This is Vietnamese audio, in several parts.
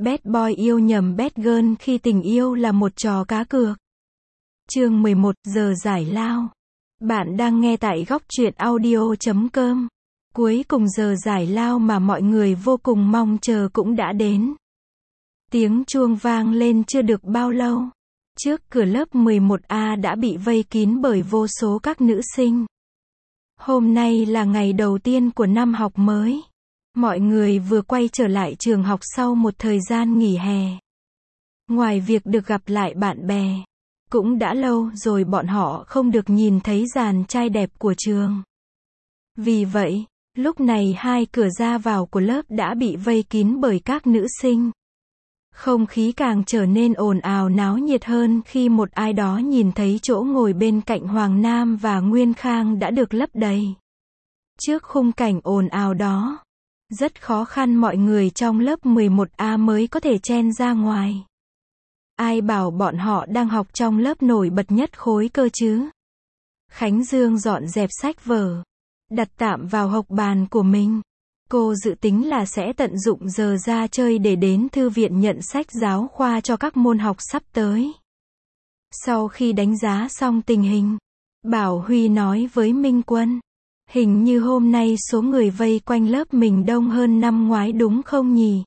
Bad boy yêu nhầm bad girl khi tình yêu là một trò cá cược. Chương 11, giờ giải lao. Bạn đang nghe tại góc truyện audio.com. Cuối cùng giờ giải lao mà mọi người vô cùng mong chờ cũng đã đến. Tiếng chuông vang lên chưa được bao lâu. Trước cửa lớp 11A đã bị vây kín bởi vô số các nữ sinh. Hôm nay là ngày đầu tiên của năm học mới. Mọi người vừa quay trở lại trường học sau một thời gian nghỉ hè. Ngoài việc được gặp lại bạn bè, cũng đã lâu rồi bọn họ không được nhìn thấy dàn trai đẹp của trường. Vì vậy, lúc này hai cửa ra vào của lớp đã bị vây kín bởi các nữ sinh. Không khí càng trở nên ồn ào náo nhiệt hơn khi một ai đó nhìn thấy chỗ ngồi bên cạnh Hoàng Nam và Nguyên Khang đã được lấp đầy. Trước khung cảnh ồn ào đó, rất khó khăn mọi người trong lớp 11A mới có thể chen ra ngoài. Ai bảo bọn họ đang học trong lớp nổi bật nhất khối cơ chứ? Khánh Dương dọn dẹp sách vở, đặt tạm vào hộc bàn của mình. Cô dự tính là sẽ tận dụng giờ ra chơi để đến thư viện nhận sách giáo khoa cho các môn học sắp tới. Sau khi đánh giá xong tình hình, Bảo Huy nói với Minh Quân, hình như hôm nay số người vây quanh lớp mình đông hơn năm ngoái đúng không nhỉ?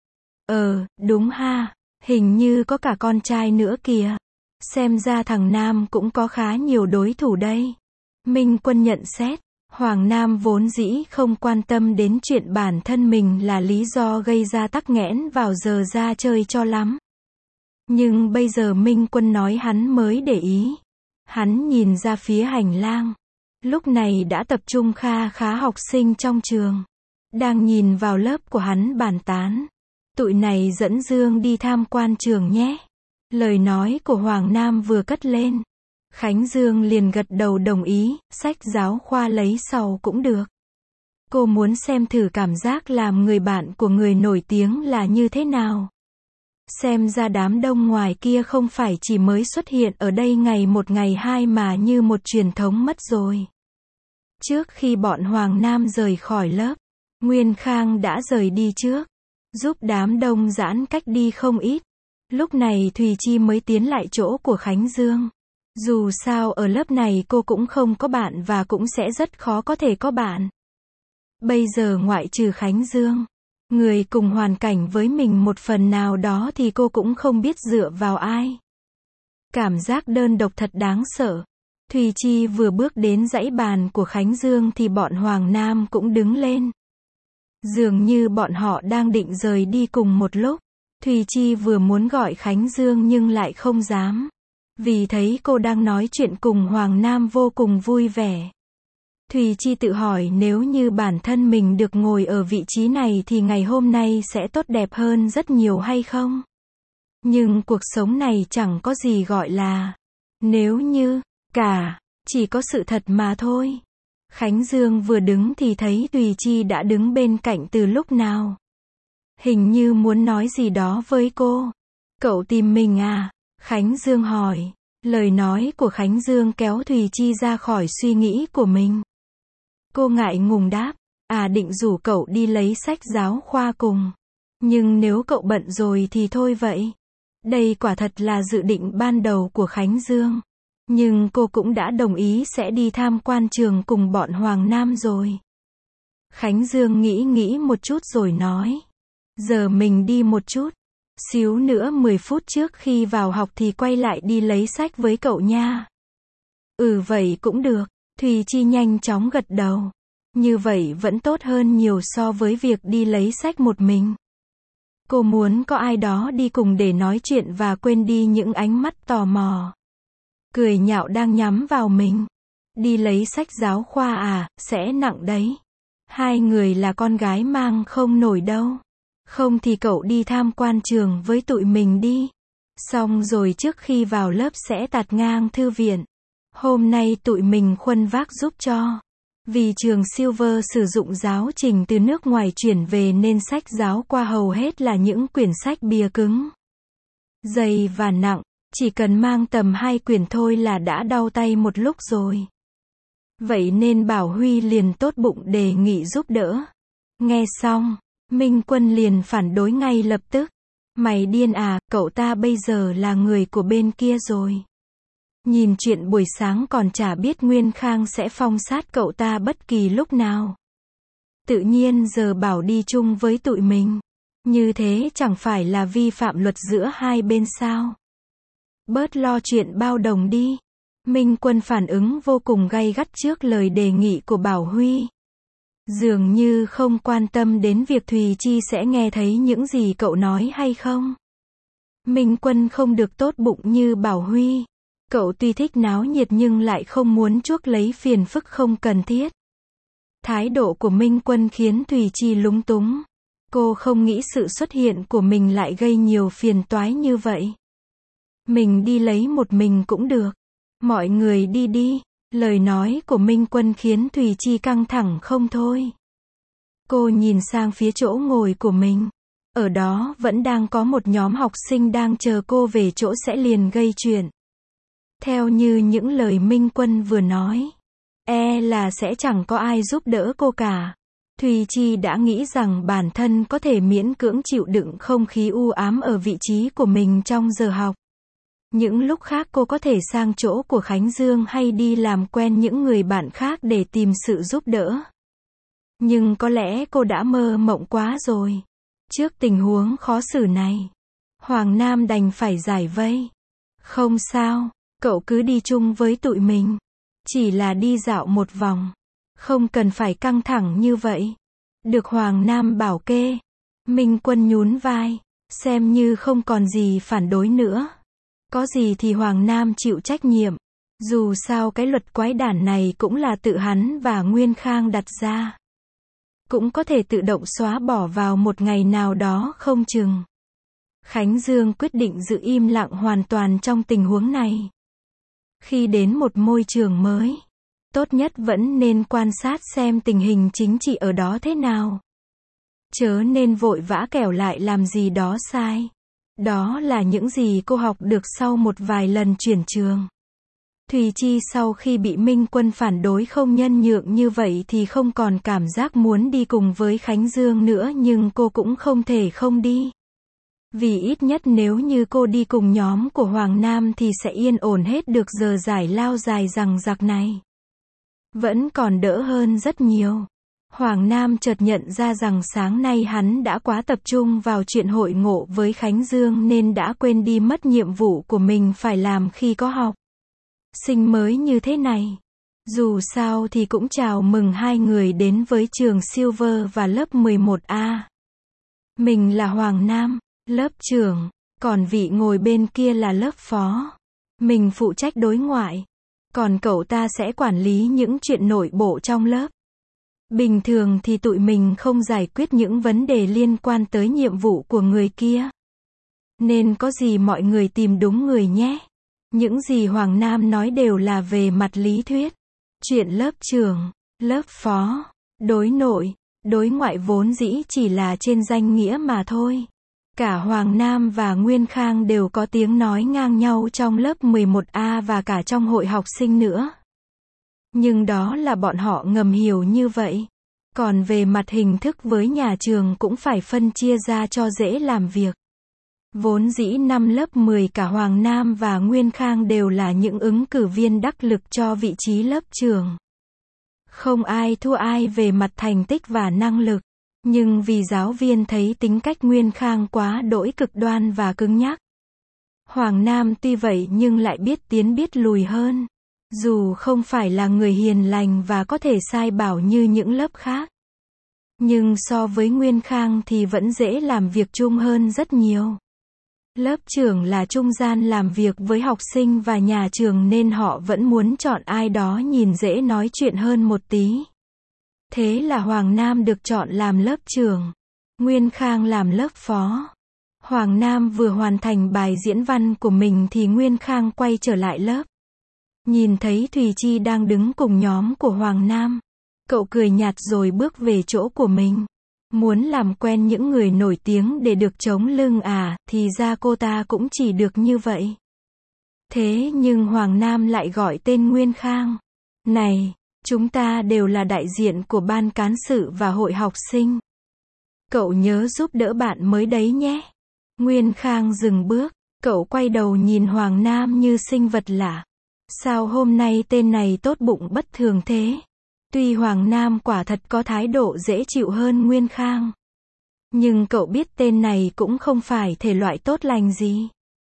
Đúng ha, hình như có cả con trai nữa kìa. Xem ra thằng Nam cũng có khá nhiều đối thủ đây. Minh Quân nhận xét, Hoàng Nam vốn dĩ không quan tâm đến chuyện bản thân mình là lý do gây ra tắc nghẽn vào giờ ra chơi cho lắm. Nhưng bây giờ Minh Quân nói hắn mới để ý. Hắn nhìn ra phía hành lang. Lúc này đã tập trung khá học sinh trong trường. Đang nhìn vào lớp của hắn bàn tán. Tụi này dẫn Dương đi tham quan trường nhé. Lời nói của Hoàng Nam vừa cất lên. Khánh Dương liền gật đầu đồng ý, sách giáo khoa lấy sau cũng được. Cô muốn xem thử cảm giác làm người bạn của người nổi tiếng là như thế nào. Xem ra đám đông ngoài kia không phải chỉ mới xuất hiện ở đây ngày một ngày hai mà như một truyền thống mất rồi. Trước khi bọn Hoàng Nam rời khỏi lớp, Nguyên Khang đã rời đi trước, giúp đám đông giãn cách đi không ít. Lúc này Thùy Chi mới tiến lại chỗ của Khánh Dương. Dù sao ở lớp này cô cũng không có bạn và cũng sẽ rất khó có thể có bạn. Bây giờ ngoại trừ Khánh Dương, người cùng hoàn cảnh với mình một phần nào đó thì cô cũng không biết dựa vào ai. Cảm giác đơn độc thật đáng sợ. Thùy Chi vừa bước đến dãy bàn của Khánh Dương thì bọn Hoàng Nam cũng đứng lên. Dường như bọn họ đang định rời đi cùng một lúc. Thùy Chi vừa muốn gọi Khánh Dương nhưng lại không dám. Vì thấy cô đang nói chuyện cùng Hoàng Nam vô cùng vui vẻ. Thùy Chi tự hỏi nếu như bản thân mình được ngồi ở vị trí này thì ngày hôm nay sẽ tốt đẹp hơn rất nhiều hay không? Nhưng cuộc sống này chẳng có gì gọi là nếu như, cả, chỉ có sự thật mà thôi. Khánh Dương vừa đứng thì thấy Thùy Chi đã đứng bên cạnh từ lúc nào. Hình như muốn nói gì đó với cô. Cậu tìm mình à? Khánh Dương hỏi. Lời nói của Khánh Dương kéo Thùy Chi ra khỏi suy nghĩ của mình. Cô ngại ngùng đáp, định rủ cậu đi lấy sách giáo khoa cùng. Nhưng nếu cậu bận rồi thì thôi vậy. Đây quả thật là dự định ban đầu của Khánh Dương. Nhưng cô cũng đã đồng ý sẽ đi tham quan trường cùng bọn Hoàng Nam rồi. Khánh Dương nghĩ một chút rồi nói. Giờ mình đi một chút. Xíu nữa 10 phút trước khi vào học thì quay lại đi lấy sách với cậu nha. Vậy cũng được. Thùy Chi nhanh chóng gật đầu. Như vậy vẫn tốt hơn nhiều so với việc đi lấy sách một mình. Cô muốn có ai đó đi cùng để nói chuyện và quên đi những ánh mắt tò mò. Cười nhạo đang nhắm vào mình. Đi lấy sách giáo khoa à, sẽ nặng đấy. Hai người là con gái mang không nổi đâu. Không thì cậu đi tham quan trường với tụi mình đi. Xong rồi trước khi vào lớp sẽ tạt ngang thư viện. Hôm nay tụi mình khuân vác giúp cho. Vì trường Silver sử dụng giáo trình từ nước ngoài chuyển về nên sách giáo khoa hầu hết là những quyển sách bìa cứng, dày và nặng. Chỉ cần mang tầm 2 quyển thôi là đã đau tay một lúc rồi. Vậy nên Bảo Huy liền tốt bụng đề nghị giúp đỡ. Nghe xong, Minh Quân liền phản đối ngay lập tức. Mày điên à, cậu ta bây giờ là người của bên kia rồi. Nhìn chuyện buổi sáng còn chả biết Nguyên Khang sẽ phong sát cậu ta bất kỳ lúc nào. Tự nhiên giờ bảo đi chung với tụi mình. Như thế chẳng phải là vi phạm luật giữa hai bên sao? Bớt lo chuyện bao đồng đi. Minh Quân phản ứng vô cùng gay gắt trước lời đề nghị của Bảo Huy. Dường như không quan tâm đến việc Thùy Chi sẽ nghe thấy những gì cậu nói hay không. Minh Quân không được tốt bụng như Bảo Huy. Cậu tuy thích náo nhiệt nhưng lại không muốn chuốc lấy phiền phức không cần thiết. Thái độ của Minh Quân khiến Thùy Chi lúng túng. Cô không nghĩ sự xuất hiện của mình lại gây nhiều phiền toái như vậy. Mình đi lấy một mình cũng được. Mọi người đi đi. Lời nói của Minh Quân khiến Thùy Chi căng thẳng không thôi. Cô nhìn sang phía chỗ ngồi của mình. Ở đó vẫn đang có một nhóm học sinh đang chờ cô về chỗ sẽ liền gây chuyện. Theo như những lời Minh Quân vừa nói, là sẽ chẳng có ai giúp đỡ cô cả. Thùy Chi đã nghĩ rằng bản thân có thể miễn cưỡng chịu đựng không khí u ám ở vị trí của mình trong giờ học. Những lúc khác cô có thể sang chỗ của Khánh Dương hay đi làm quen những người bạn khác để tìm sự giúp đỡ. Nhưng có lẽ cô đã mơ mộng quá rồi. Trước tình huống khó xử này, Hoàng Nam đành phải giải vây. Không sao, cậu cứ đi chung với tụi mình. Chỉ là đi dạo một vòng. Không cần phải căng thẳng như vậy. Được Hoàng Nam bảo kê. Minh Quân nhún vai. Xem như không còn gì phản đối nữa. Có gì thì Hoàng Nam chịu trách nhiệm. Dù sao cái luật quái đản này cũng là tự hắn và Nguyên Khang đặt ra. Cũng có thể tự động xóa bỏ vào một ngày nào đó không chừng. Khánh Dương quyết định giữ im lặng hoàn toàn trong tình huống này. Khi đến một môi trường mới, tốt nhất vẫn nên quan sát xem tình hình chính trị ở đó thế nào. Chớ nên vội vã kẻo lại làm gì đó sai. Đó là những gì cô học được sau một vài lần chuyển trường. Thùy Chi sau khi bị Minh Quân phản đối không nhân nhượng như vậy thì không còn cảm giác muốn đi cùng với Khánh Dương nữa, nhưng cô cũng không thể không đi. Vì ít nhất nếu như cô đi cùng nhóm của Hoàng Nam thì sẽ yên ổn hết được giờ giải lao dài dằng dặc này. Vẫn còn đỡ hơn rất nhiều. Hoàng Nam chợt nhận ra rằng sáng nay hắn đã quá tập trung vào chuyện hội ngộ với Khánh Dương nên đã quên đi mất nhiệm vụ của mình phải làm khi có học sinh mới như thế này. Dù sao thì cũng chào mừng hai người đến với trường Silver và lớp 11A. Mình là Hoàng Nam, lớp trưởng, còn vị ngồi bên kia là lớp phó. Mình phụ trách đối ngoại, còn cậu ta sẽ quản lý những chuyện nội bộ trong lớp. Bình thường thì tụi mình không giải quyết những vấn đề liên quan tới nhiệm vụ của người kia. Nên có gì mọi người tìm đúng người nhé. Những gì Hoàng Nam nói đều là về mặt lý thuyết. Chuyện lớp trưởng, lớp phó, đối nội, đối ngoại vốn dĩ chỉ là trên danh nghĩa mà thôi. Cả Hoàng Nam và Nguyên Khang đều có tiếng nói ngang nhau trong lớp 11A và cả trong hội học sinh nữa. Nhưng đó là bọn họ ngầm hiểu như vậy. Còn về mặt hình thức với nhà trường cũng phải phân chia ra cho dễ làm việc. Vốn dĩ năm lớp 10 cả Hoàng Nam và Nguyên Khang đều là những ứng cử viên đắc lực cho vị trí lớp trưởng. Không ai thua ai về mặt thành tích và năng lực. Nhưng vì giáo viên thấy tính cách Nguyên Khang quá đỗi cực đoan và cứng nhắc. Hoàng Nam tuy vậy nhưng lại biết tiến biết lùi hơn. Dù không phải là người hiền lành và có thể sai bảo như những lớp khác. Nhưng so với Nguyên Khang thì vẫn dễ làm việc chung hơn rất nhiều. Lớp trưởng là trung gian làm việc với học sinh và nhà trường nên họ vẫn muốn chọn ai đó nhìn dễ nói chuyện hơn một tí. Thế là Hoàng Nam được chọn làm lớp trưởng. Nguyên Khang làm lớp phó. Hoàng Nam vừa hoàn thành bài diễn văn của mình thì Nguyên Khang quay trở lại lớp. Nhìn thấy Thùy Chi đang đứng cùng nhóm của Hoàng Nam. Cậu cười nhạt rồi bước về chỗ của mình. Muốn làm quen những người nổi tiếng để được chống lưng à, thì ra cô ta cũng chỉ được như vậy. Thế nhưng Hoàng Nam lại gọi tên Nguyên Khang. Này, chúng ta đều là đại diện của ban cán sự và hội học sinh. Cậu nhớ giúp đỡ bạn mới đấy nhé. Nguyên Khang dừng bước, cậu quay đầu nhìn Hoàng Nam như sinh vật lạ. Sao hôm nay tên này tốt bụng bất thường thế? Tuy Hoàng Nam quả thật có thái độ dễ chịu hơn Nguyên Khang, nhưng cậu biết tên này cũng không phải thể loại tốt lành gì.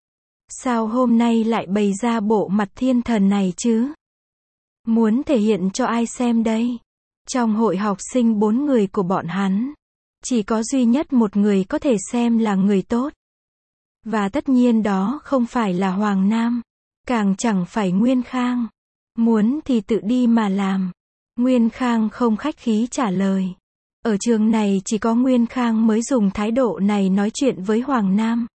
Sao hôm nay lại bày ra bộ mặt thiên thần này chứ? Muốn thể hiện cho ai xem đây? Trong hội học sinh 4 người của bọn hắn, chỉ có duy nhất một người có thể xem là người tốt. Và tất nhiên đó không phải là Hoàng Nam, càng chẳng phải Nguyên Khang. Muốn thì tự đi mà làm. Nguyên Khang không khách khí trả lời. Ở trường này chỉ có Nguyên Khang mới dùng thái độ này nói chuyện với Hoàng Nam.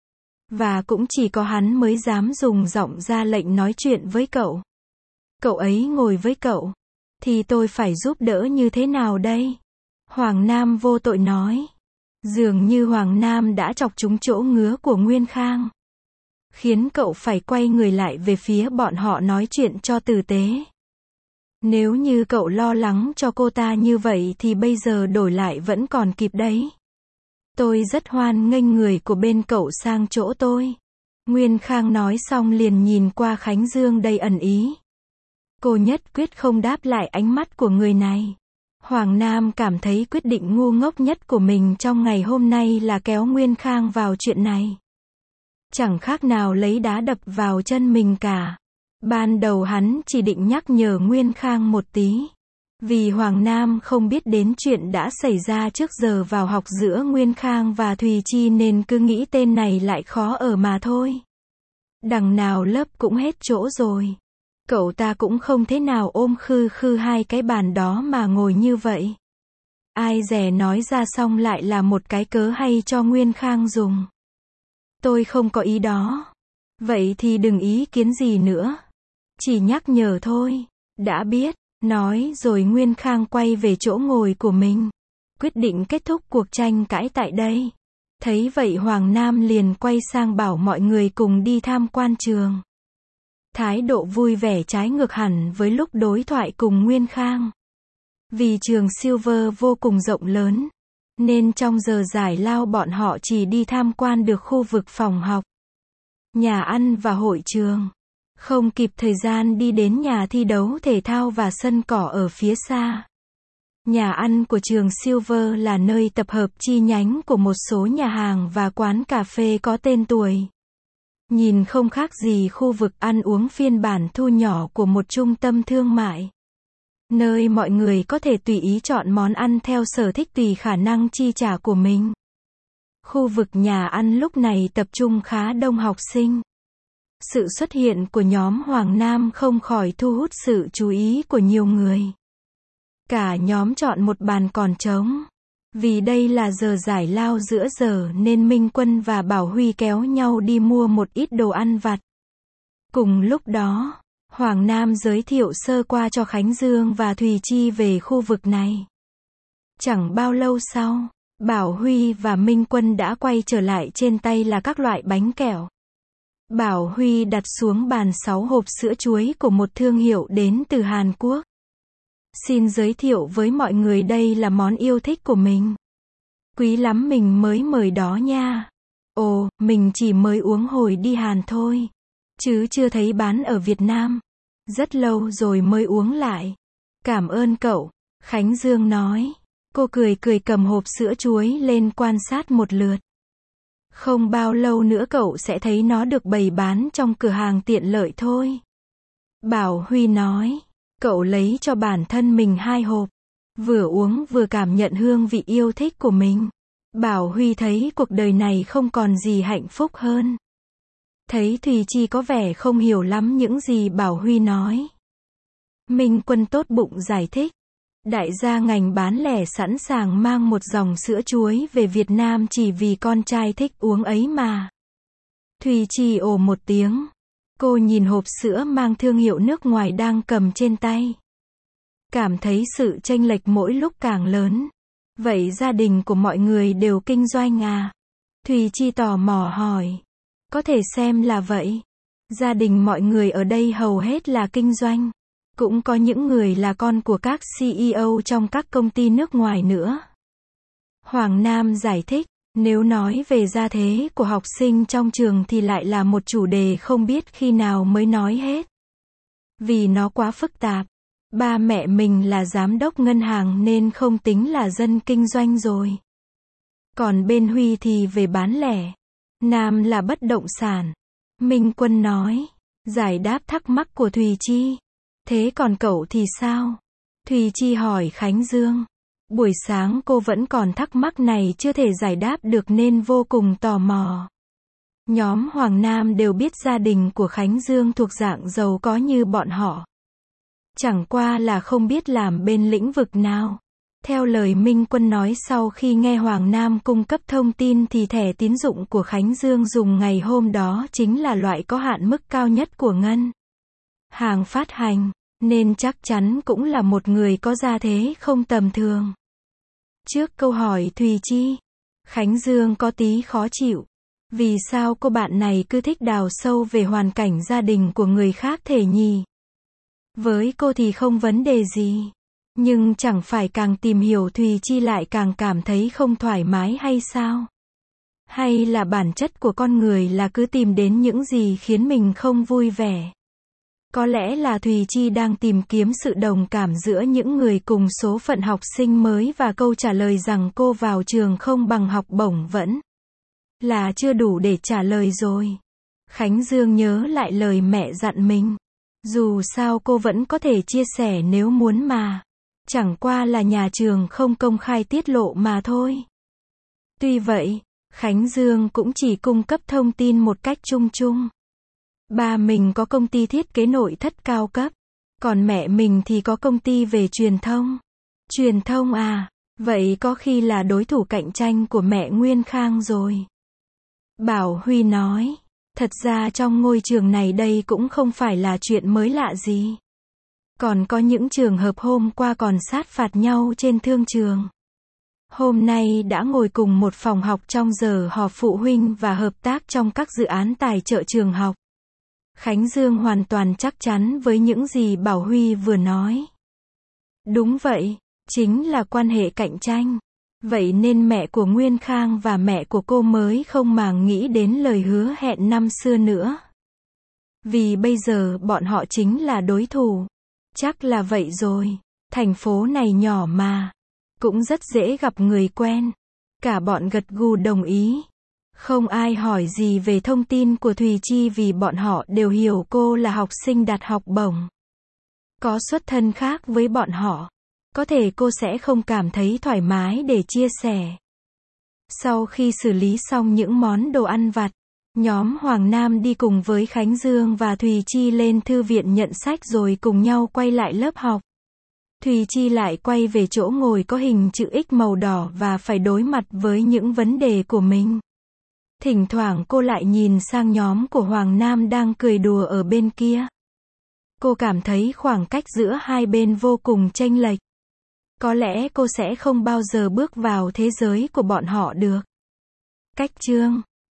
Và cũng chỉ có hắn mới dám dùng giọng ra lệnh nói chuyện với cậu. Cậu ấy ngồi với cậu, thì tôi phải giúp đỡ như thế nào đây? Hoàng Nam vô tội nói. Dường như Hoàng Nam đã chọc trúng chỗ ngứa của Nguyên Khang, khiến cậu phải quay người lại về phía bọn họ nói chuyện cho tử tế. Nếu như cậu lo lắng cho cô ta như vậy thì bây giờ đổi lại vẫn còn kịp đấy. Tôi rất hoan nghênh người của bên cậu sang chỗ tôi. Nguyên Khang nói xong liền nhìn qua Khánh Dương đầy ẩn ý. Cô nhất quyết không đáp lại ánh mắt của người này. Hoàng Nam cảm thấy quyết định ngu ngốc nhất của mình trong ngày hôm nay là kéo Nguyên Khang vào chuyện này. Chẳng khác nào lấy đá đập vào chân mình cả. Ban đầu hắn chỉ định nhắc nhở Nguyên Khang một tí. Vì Hoàng Nam không biết đến chuyện đã xảy ra trước giờ vào học giữa Nguyên Khang và Thùy Chi nên cứ nghĩ tên này lại khó ở mà thôi. Đằng nào lớp cũng hết chỗ rồi. Cậu ta cũng không thế nào ôm khư khư hai cái bàn đó mà ngồi như vậy. Ai dè nói ra xong lại là một cái cớ hay cho Nguyên Khang dùng. Tôi không có ý đó. Vậy thì đừng ý kiến gì nữa. Chỉ nhắc nhở thôi. Đã biết. Nói rồi Nguyên Khang quay về chỗ ngồi của mình. Quyết định kết thúc cuộc tranh cãi tại đây. Thấy vậy Hoàng Nam liền quay sang bảo mọi người cùng đi tham quan trường. Thái độ vui vẻ trái ngược hẳn với lúc đối thoại cùng Nguyên Khang. Vì trường Silver vô cùng rộng lớn, nên trong giờ giải lao bọn họ chỉ đi tham quan được khu vực phòng học, nhà ăn và hội trường. Không kịp thời gian đi đến nhà thi đấu thể thao và sân cỏ ở phía xa. Nhà ăn của trường Silver là nơi tập hợp chi nhánh của một số nhà hàng và quán cà phê có tên tuổi. Nhìn không khác gì khu vực ăn uống phiên bản thu nhỏ của một trung tâm thương mại, nơi mọi người có thể tùy ý chọn món ăn theo sở thích tùy khả năng chi trả của mình. Khu vực nhà ăn lúc này tập trung khá đông học sinh. Sự xuất hiện của nhóm Hoàng Nam không khỏi thu hút sự chú ý của nhiều người. Cả nhóm chọn một bàn còn trống. Vì đây là giờ giải lao giữa giờ nên Minh Quân và Bảo Huy kéo nhau đi mua một ít đồ ăn vặt. Cùng lúc đó, Hoàng Nam giới thiệu sơ qua cho Khánh Dương và Thùy Chi về khu vực này. Chẳng bao lâu sau, Bảo Huy và Minh Quân đã quay trở lại, trên tay là các loại bánh kẹo. Bảo Huy đặt xuống bàn 6 hộp sữa chuối của một thương hiệu đến từ Hàn Quốc. Xin giới thiệu với mọi người đây là món yêu thích của mình. Quý lắm, mình mới mời đó nha. Ồ, mình chỉ mới uống hồi đi Hàn thôi, chứ chưa thấy bán ở Việt Nam. Rất lâu rồi mới uống lại. Cảm ơn cậu, Khánh Dương nói. Cô cười cười cầm hộp sữa chuối lên quan sát một lượt. Không bao lâu nữa cậu sẽ thấy nó được bày bán trong cửa hàng tiện lợi thôi. Bảo Huy nói. Cậu lấy cho bản thân mình 2 hộp. Vừa uống vừa cảm nhận hương vị yêu thích của mình. Bảo Huy thấy cuộc đời này không còn gì hạnh phúc hơn. Thấy Thùy Chi có vẻ không hiểu lắm những gì Bảo Huy nói, Minh Quân tốt bụng giải thích. Đại gia ngành bán lẻ sẵn sàng mang một dòng sữa chuối về Việt Nam chỉ vì con trai thích uống ấy mà. Thùy Chi ồ một tiếng. Cô nhìn hộp sữa mang thương hiệu nước ngoài đang cầm trên tay. Cảm thấy sự chênh lệch mỗi lúc càng lớn. Vậy gia đình của mọi người đều kinh doanh à? Thùy Chi tò mò hỏi. Có thể xem là vậy. Gia đình mọi người ở đây hầu hết là kinh doanh. Cũng có những người là con của các CEO trong các công ty nước ngoài nữa. Hoàng Nam giải thích. Nếu nói về gia thế của học sinh trong trường thì lại là một chủ đề không biết khi nào mới nói hết. Vì nó quá phức tạp. Ba mẹ mình là giám đốc ngân hàng nên không tính là dân kinh doanh rồi. Còn bên Huy thì về bán lẻ. Nam là bất động sản. Minh Quân nói. Giải đáp thắc mắc của Thùy Chi. Thế còn cậu thì sao? Thùy Chi hỏi Khánh Dương. Buổi sáng cô vẫn còn thắc mắc này chưa thể giải đáp được nên vô cùng tò mò. Nhóm Hoàng Nam đều biết gia đình của Khánh Dương thuộc dạng giàu có như bọn họ. Chẳng qua là không biết làm bên lĩnh vực nào. Theo lời Minh Quân nói, sau khi nghe Hoàng Nam cung cấp thông tin thì thẻ tín dụng của Khánh Dương dùng ngày hôm đó chính là loại có hạn mức cao nhất của ngân hàng phát hành, nên chắc chắn cũng là một người có gia thế không tầm thường. Trước câu hỏi Thùy Chi, Khánh Dương có tí khó chịu. Vì sao cô bạn này cứ thích đào sâu về hoàn cảnh gia đình của người khác thể nhỉ? Với cô thì không vấn đề gì. Nhưng chẳng phải càng tìm hiểu Thùy Chi lại càng cảm thấy không thoải mái hay sao? Hay là bản chất của con người là cứ tìm đến những gì khiến mình không vui vẻ? Có lẽ là Thùy Chi đang tìm kiếm sự đồng cảm giữa những người cùng số phận học sinh mới và câu trả lời rằng cô vào trường không bằng học bổng vẫn là chưa đủ để trả lời rồi. Khánh Dương nhớ lại lời mẹ dặn mình. Dù sao cô vẫn có thể chia sẻ nếu muốn mà. Chẳng qua là nhà trường không công khai tiết lộ mà thôi. Tuy vậy, Khánh Dương cũng chỉ cung cấp thông tin một cách chung chung. Ba mình có công ty thiết kế nội thất cao cấp. Còn mẹ mình thì có công ty về truyền thông. Truyền thông à? Vậy có khi là đối thủ cạnh tranh của mẹ Nguyên Khang rồi. Bảo Huy nói. Thật ra trong ngôi trường này đây cũng không phải là chuyện mới lạ gì. Còn có những trường hợp hôm qua còn sát phạt nhau trên thương trường. Hôm nay đã ngồi cùng một phòng học trong giờ họp phụ huynh và hợp tác trong các dự án tài trợ trường học. Khánh Dương hoàn toàn chắc chắn với những gì Bảo Huy vừa nói. Đúng vậy, chính là quan hệ cạnh tranh. Vậy nên mẹ của Nguyên Khang và mẹ của cô mới không màng nghĩ đến lời hứa hẹn năm xưa nữa. Vì bây giờ bọn họ chính là đối thủ. Chắc là vậy rồi. Thành phố này nhỏ mà. Cũng rất dễ gặp người quen. Cả bọn gật gù đồng ý. Không ai hỏi gì về thông tin của Thùy Chi vì bọn họ đều hiểu cô là học sinh đạt học bổng. Có xuất thân khác với bọn họ. Có thể cô sẽ không cảm thấy thoải mái để chia sẻ. Sau khi xử lý xong những món đồ ăn vặt, nhóm Hoàng Nam đi cùng với Khánh Dương và Thùy Chi lên thư viện nhận sách rồi cùng nhau quay lại lớp học. Thùy Chi lại quay về chỗ ngồi có hình chữ X màu đỏ và phải đối mặt với những vấn đề của mình. Thỉnh thoảng cô lại nhìn sang nhóm của Hoàng Nam đang cười đùa ở bên kia. Cô cảm thấy khoảng cách giữa hai bên vô cùng chênh lệch. Có lẽ cô sẽ không bao giờ bước vào thế giới của bọn họ được. Cách chương